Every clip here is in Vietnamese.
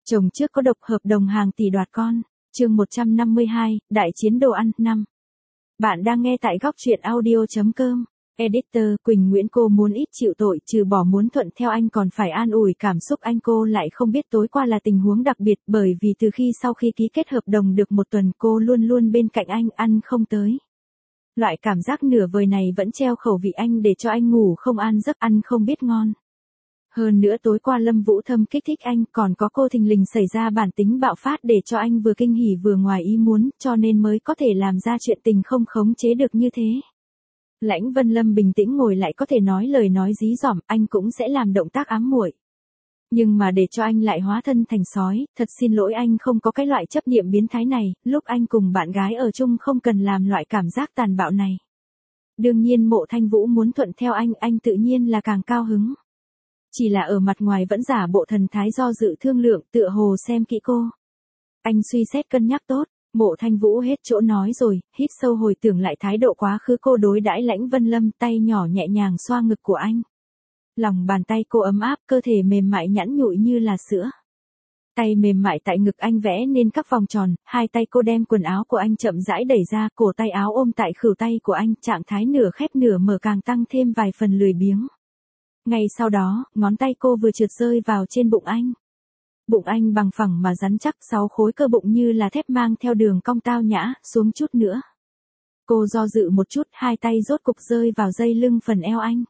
Chồng trước có độc hợp đồng hàng tỷ đoạt con. Chương 152, Đại chiến đồ ăn 5. Bạn đang nghe tại góc truyện audio.com. Editor Quỳnh Nguyễn, cô muốn ít chịu tội, trừ bỏ muốn thuận theo anh còn phải an ủi cảm xúc anh. Cô lại không biết tối qua là tình huống đặc biệt, bởi vì từ khi sau khi ký kết hợp đồng được một tuần cô luôn luôn bên cạnh anh, ăn không tới. Loại cảm giác nửa vời này vẫn treo khẩu vị anh, để cho anh ngủ không an giấc, ăn không biết ngon. Hơn nữa tối qua Lâm Vũ Thâm kích thích anh, còn có cô thình lình xảy ra bản tính bạo phát để cho anh vừa kinh hỉ vừa ngoài ý muốn, cho nên mới có thể làm ra chuyện tình không khống chế được như thế. Lãnh Vân Lâm bình tĩnh ngồi lại có thể nói lời nói dí dỏm, anh cũng sẽ làm động tác ám muội. Nhưng mà để cho anh lại hóa thân thành sói, thật xin lỗi, anh không có cái loại chấp niệm biến thái này, lúc anh cùng bạn gái ở chung không cần làm loại cảm giác tàn bạo này. Đương nhiên Mộ Thanh Vũ muốn thuận theo anh tự nhiên là càng cao hứng. Chỉ là ở mặt ngoài vẫn giả bộ thần thái do dự thương lượng, tựa hồ xem kỹ cô. Anh suy xét cân nhắc tốt, Mộ Thanh Vũ hết chỗ nói rồi, hít sâu hồi tưởng lại thái độ quá khứ cô đối đãi Lãnh Vân Lâm, tay nhỏ nhẹ nhàng xoa ngực của anh. Lòng bàn tay cô ấm áp, cơ thể mềm mại nhẵn nhụi như là sữa. Tay mềm mại tại ngực anh vẽ nên các vòng tròn, hai tay cô đem quần áo của anh chậm rãi đẩy ra, cổ tay áo ôm tại khuỷu tay của anh, trạng thái nửa khép nửa mở càng tăng thêm vài phần lười biếng. Ngay sau đó, ngón tay cô vừa trượt rơi vào trên bụng anh. Bụng anh bằng phẳng mà rắn chắc, 6 khối cơ bụng như là thép mang theo đường cong tao nhã, xuống chút nữa. Cô do dự một chút, hai tay rốt cục rơi vào dây lưng phần eo anh.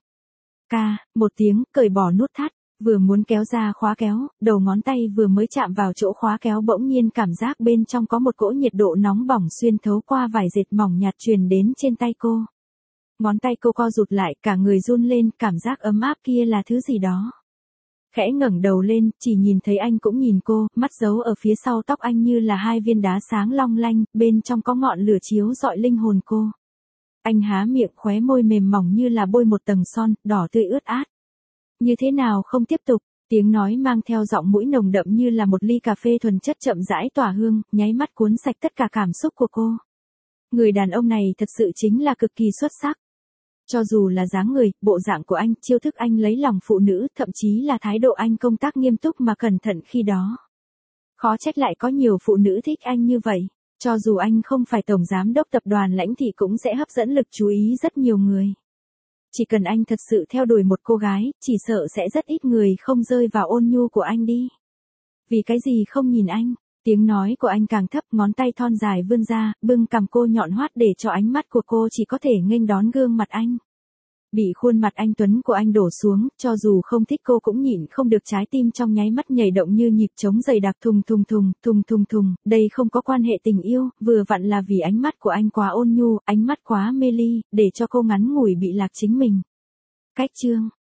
Một tiếng, cởi bỏ nút thắt, vừa muốn kéo ra khóa kéo, đầu ngón tay vừa mới chạm vào chỗ khóa kéo bỗng nhiên cảm giác bên trong có một cỗ nhiệt độ nóng bỏng xuyên thấu qua vải dệt mỏng nhạt truyền đến trên tay cô. Ngón tay cô co rụt lại, cả người run lên, cảm giác ấm áp kia là thứ gì đó. Khẽ ngẩng đầu lên, chỉ nhìn thấy anh cũng nhìn cô, mắt giấu ở phía sau tóc anh như là hai viên đá sáng long lanh, bên trong có ngọn lửa chiếu rọi linh hồn cô. Anh há miệng, khóe môi mềm mỏng như là bôi một tầng son, đỏ tươi ướt át. Như thế nào không tiếp tục, tiếng nói mang theo giọng mũi nồng đậm như là một ly cà phê thuần chất chậm rãi tỏa hương, nháy mắt cuốn sạch tất cả cảm xúc của cô. Người đàn ông này thật sự chính là cực kỳ xuất sắc. Cho dù là dáng người, bộ dạng của anh, chiêu thức anh lấy lòng phụ nữ, thậm chí là thái độ anh công tác nghiêm túc mà cẩn thận khi đó. Khó trách lại có nhiều phụ nữ thích anh như vậy. Cho dù anh không phải tổng giám đốc tập đoàn Lãnh thì cũng sẽ hấp dẫn lực chú ý rất nhiều người. Chỉ cần anh thật sự theo đuổi một cô gái, chỉ sợ sẽ rất ít người không rơi vào ôn nhu của anh đi. Vì cái gì không nhìn anh? Tiếng nói của anh càng thấp, ngón tay thon dài vươn ra, bưng cằm cô nhọn hoắt để cho ánh mắt của cô chỉ có thể nghênh đón gương mặt anh. Bị khuôn mặt anh tuấn của anh đổ xuống, cho dù không thích cô cũng nhịn không được, trái tim trong nháy mắt nhảy động như nhịp trống dày đặc, thùng thùng thùng, thùng thùng thùng. Đây không có quan hệ tình yêu, vừa vặn là vì ánh mắt của anh quá ôn nhu, ánh mắt quá mê ly, để cho cô ngắn ngủi bị lạc chính mình. Cách chương